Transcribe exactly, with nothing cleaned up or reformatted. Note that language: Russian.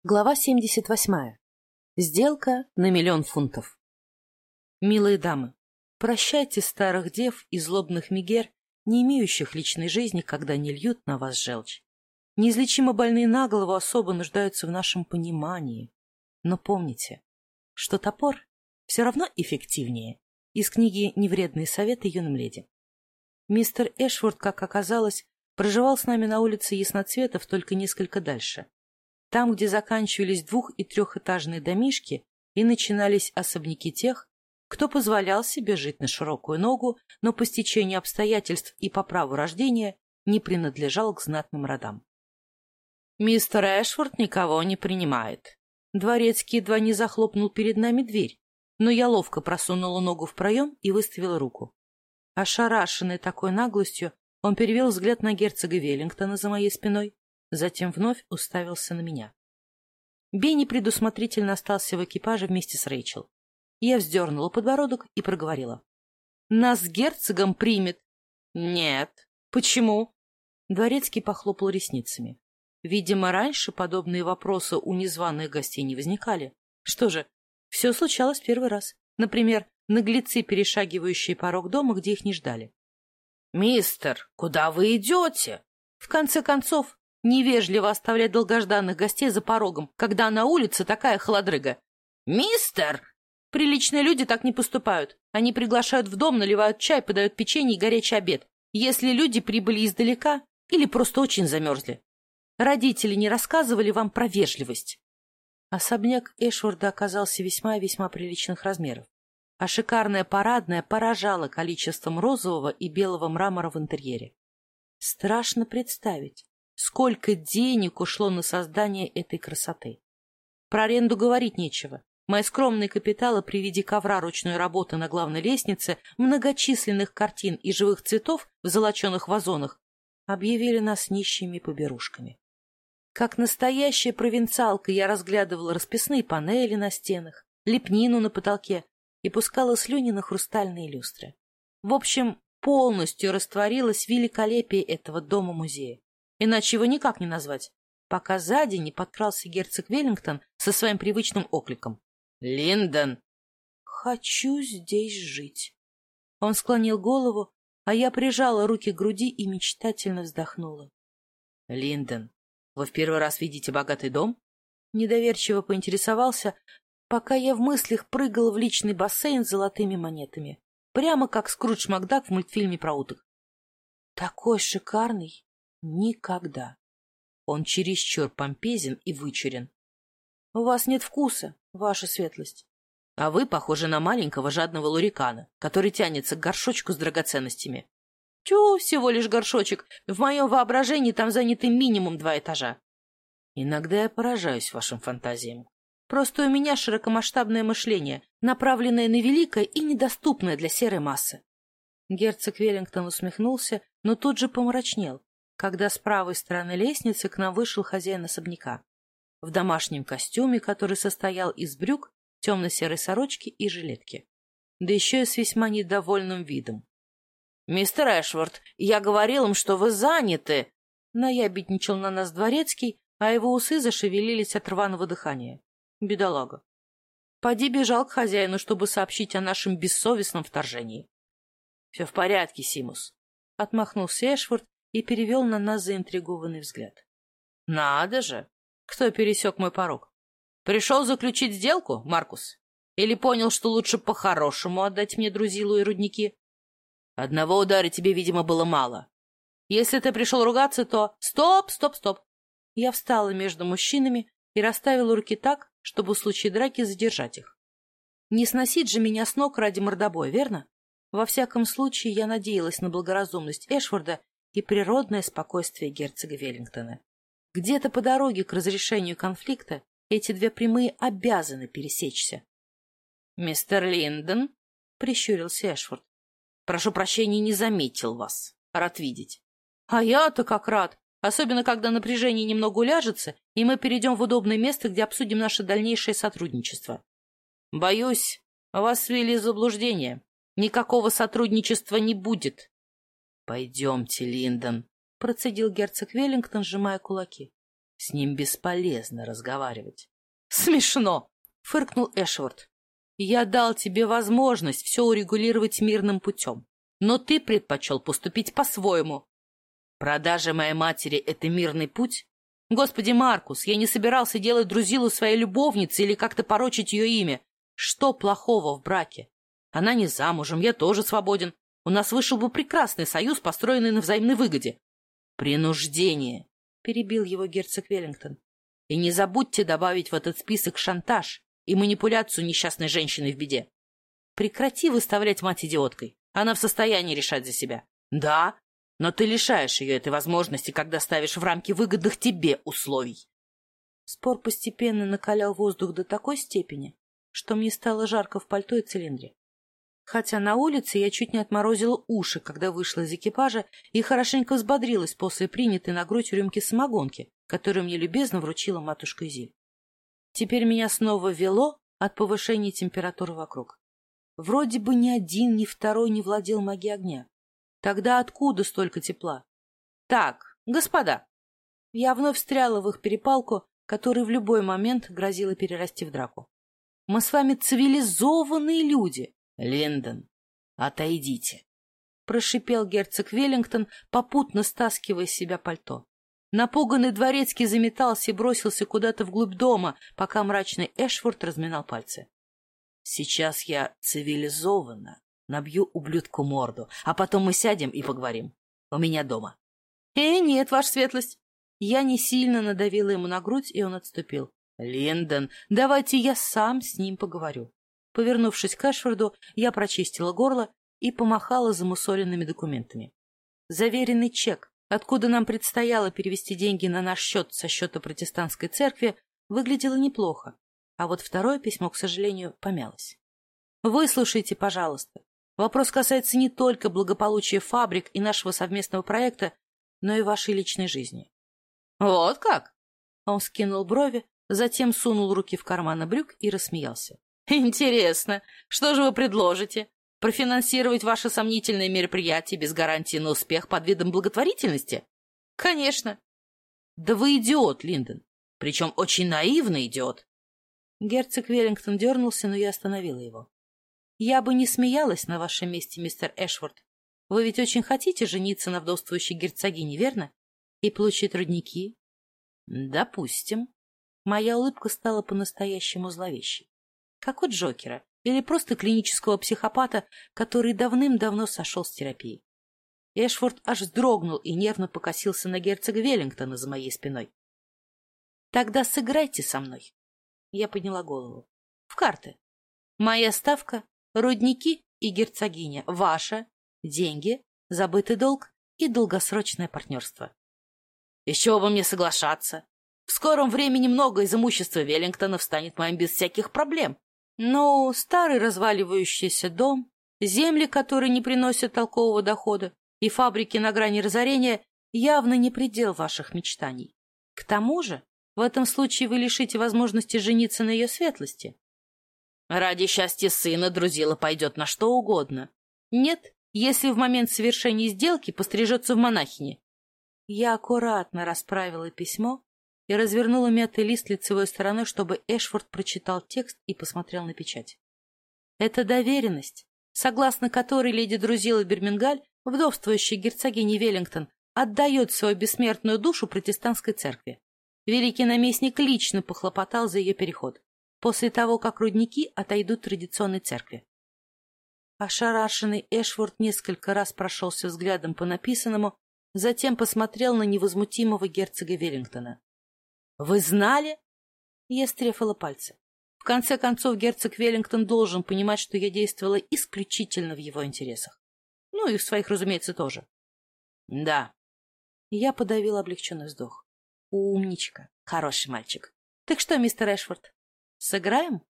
Глава семьдесят восьмая. Сделка на миллион фунтов. Милые дамы, прощайте старых дев и злобных мегер, не имеющих личной жизни, когда не льют на вас желчь. Неизлечимо больные на голову особо нуждаются в нашем понимании. Но помните, что топор все равно эффективнее. Из книги «Невредные советы юным леди». Мистер Эшворт, как оказалось, проживал с нами на улице Ясноцветов, только несколько дальше. Там, где заканчивались двух- и трехэтажные домишки и начинались особняки тех, кто позволял себе жить на широкую ногу, но по стечению обстоятельств и по праву рождения не принадлежал к знатным родам. Мистер Эшворт никого не принимает. Дворецкий едва не захлопнул перед нами дверь, но я ловко просунула ногу в проем и выставила руку. Ошарашенный такой наглостью, он перевел взгляд на герцога Веллингтона за моей спиной, затем вновь уставился на меня. Бенни предусмотрительно остался в экипаже вместе с Рэйчел. Я вздернула подбородок и проговорила. — Нас с герцогом примет. — Нет. — Почему? Дворецкий похлопал ресницами. Видимо, раньше подобные вопросы у незваных гостей не возникали. Что же, все случалось первый раз. Например, наглецы, перешагивающие порог дома, где их не ждали. — Мистер, куда вы идете? В конце концов, невежливо оставлять долгожданных гостей за порогом, когда на улице такая холодрыга. «Мистер!» Приличные люди так не поступают. Они приглашают в дом, наливают чай, подают печенье и горячий обед. Если люди прибыли издалека или просто очень замерзли. Родители не рассказывали вам про вежливость. Особняк Эшворда оказался весьма и весьма приличных размеров, а шикарная парадная поражала количеством розового и белого мрамора в интерьере. Страшно представить, сколько денег ушло на создание этой красоты. Про аренду говорить нечего. Мои скромные капиталы при виде ковра ручной работы на главной лестнице, многочисленных картин и живых цветов в золоченых вазонах объявили нас нищими поберушками. Как настоящая провинциалка я разглядывала расписные панели на стенах, лепнину на потолке и пускала слюни на хрустальные люстры. В общем, полностью растворилась в великолепии этого дома-музея. Иначе его никак не назвать, пока сзади не подкрался герцог Веллингтон со своим привычным окликом. «Линдон!» «Хочу здесь жить!» Он склонил голову, а я прижала руки к груди и мечтательно вздохнула. «Линдон, вы в первый раз видите богатый дом?» Недоверчиво поинтересовался, пока я в мыслях прыгала в личный бассейн с золотыми монетами, прямо как Скрудж Макдак в мультфильме про уток. «Такой шикарный! Никогда!» Он чересчур помпезен и вычурен. — У вас нет вкуса, ваша светлость. А вы похожи на маленького жадного лурикана, который тянется к горшочку с драгоценностями. Тю, всего лишь горшочек. В моем воображении там заняты минимум два этажа. Иногда я поражаюсь вашим фантазиям. Просто у меня широкомасштабное мышление, направленное на великое и недоступное для серой массы. Герцог Веллингтон усмехнулся, но тут же помрачнел, когда с правой стороны лестницы к нам вышел хозяин особняка. В домашнем костюме, который состоял из брюк, темно-серой сорочки и жилетки. Да еще и с весьма недовольным видом. — Мистер Эшворт, я говорил им, что вы заняты! Наябедничал на нас дворецкий, а его усы зашевелились от рваного дыхания. Бедолага. Поди бежал к хозяину, чтобы сообщить о нашем бессовестном вторжении. — Все в порядке, Симус. Отмахнулся Эшворт и перевел на нас заинтригованный взгляд. — Надо же! Кто пересек мой порог? Пришел заключить сделку, Маркус? Или понял, что лучше по-хорошему отдать мне друзилу и рудники? Одного удара тебе, видимо, было мало. Если ты пришел ругаться, то... Стоп, стоп, стоп! Я встала между мужчинами и расставила руки так, чтобы в случае драки задержать их. Не сносить же меня с ног ради мордобоя, верно? Во всяком случае, я надеялась на благоразумность Эшворда и природное спокойствие герцога Веллингтона. Где-то по дороге к разрешению конфликта эти две прямые обязаны пересечься. — Мистер Линдон, — прищурился Эшворт, — прошу прощения, не заметил вас. Рад видеть. — А я-то как рад, особенно когда напряжение немного уляжется, и мы перейдем в удобное место, где обсудим наше дальнейшее сотрудничество. — Боюсь, вас ввели в заблуждение. Никакого сотрудничества не будет. — Пойдемте, Линдон, — процедил герцог Веллингтон, сжимая кулаки. — С ним бесполезно разговаривать. — Смешно! — фыркнул Эшворт. — Я дал тебе возможность все урегулировать мирным путем, но ты предпочел поступить по-своему. Продажа моей матери — это мирный путь? Господи, Маркус, я не собирался делать Друзилу своей любовницей или как-то порочить ее имя. Что плохого в браке? Она не замужем, я тоже свободен. У нас вышел бы прекрасный союз, построенный на взаимной выгоде. Принуждение, — перебил его герцог Веллингтон. И не забудьте добавить в этот список шантаж и манипуляцию несчастной женщины в беде. Прекрати выставлять мать идиоткой. Она в состоянии решать за себя. Да, но ты лишаешь ее этой возможности, когда ставишь в рамки выгодных тебе условий. Спор постепенно накалял воздух до такой степени, что мне стало жарко в пальто и цилиндре. Хотя на улице я чуть не отморозила уши, когда вышла из экипажа и хорошенько взбодрилась после принятой на грудь рюмки самогонки, которую мне любезно вручила матушка Зиль. Теперь меня снова вело от повышения температуры вокруг. Вроде бы ни один, ни второй не владел магией огня. Тогда откуда столько тепла? Так, господа. Я вновь встряла в их перепалку, которая в любой момент грозила перерасти в драку. Мы с вами цивилизованные люди. Линдон, отойдите, — прошипел герцог Веллингтон, попутно стаскивая с себя пальто. Напуганный дворецкий заметался и бросился куда-то вглубь дома, пока мрачный Эшфорд разминал пальцы. Сейчас я цивилизованно набью ублюдку морду, а потом мы сядем и поговорим. У меня дома. Э, нет, ваша светлость. Я не сильно надавила ему на грудь, и он отступил. Линдон, давайте я сам с ним поговорю. Повернувшись к Эшфорду, я прочистила горло и помахала замусоленными документами. Заверенный чек, откуда нам предстояло перевести деньги на наш счет со счета протестантской церкви, выглядело неплохо, а вот второе письмо, к сожалению, помялось. Выслушайте, пожалуйста. Вопрос касается не только благополучия фабрик и нашего совместного проекта, но и вашей личной жизни. Вот как? Он скинул брови, затем сунул руки в карманы брюк и рассмеялся. Интересно, что же вы предложите? Профинансировать ваше сомнительное мероприятие без гарантии на успех под видом благотворительности? Конечно. Да вы идиот, Линдон. Причем очень наивный идиот. Герцог Веллингтон дернулся, но я остановила его. Я бы не смеялась на вашем месте, мистер Эшфорд. Вы ведь очень хотите жениться на вдовствующей герцогине, верно? И получить рудники? Допустим. Моя улыбка стала по-настоящему зловещей. Как у Джокера или просто клинического психопата, который давным-давно сошел с терапии. Эшфорд аж вздрогнул и нервно покосился на герцога Веллингтона за моей спиной. — Тогда сыграйте со мной. Я подняла голову. — В карты. Моя ставка — рудники и герцогиня. Ваша — деньги, забытый долг и долгосрочное партнерство. — Из чего бы мне соглашаться? В скором времени много из имущества Веллингтонов станет моим без всяких проблем. Но старый разваливающийся дом, земли, которые не приносят толкового дохода, и фабрики на грани разорения явно не предел ваших мечтаний. К тому же, в этом случае вы лишите возможности жениться на ее светлости. Ради счастья сына Друзила пойдет на что угодно. Нет, если в момент совершения сделки пострижется в монахине. Я аккуратно расправила письмо и развернула мятый лист лицевой стороной, чтобы Эшфорд прочитал текст и посмотрел на печать. Это доверенность, согласно которой леди Друзила Бирмингаль, вдовствующая герцогиня Веллингтон, отдает свою бессмертную душу протестантской церкви. Великий наместник лично похлопотал за ее переход, после того, как рудники отойдут традиционной церкви. Ошарашенный Эшфорд несколько раз прошелся взглядом по написанному, затем посмотрел на невозмутимого герцога Веллингтона. — Вы знали? Я стрефала пальцы. В конце концов, герцог Веллингтон должен понимать, что я действовала исключительно в его интересах. Ну и в своих, разумеется, тоже. — Да. Я подавила облегченный вздох. — Умничка, хороший мальчик. Так что, мистер Эшфорд, сыграем?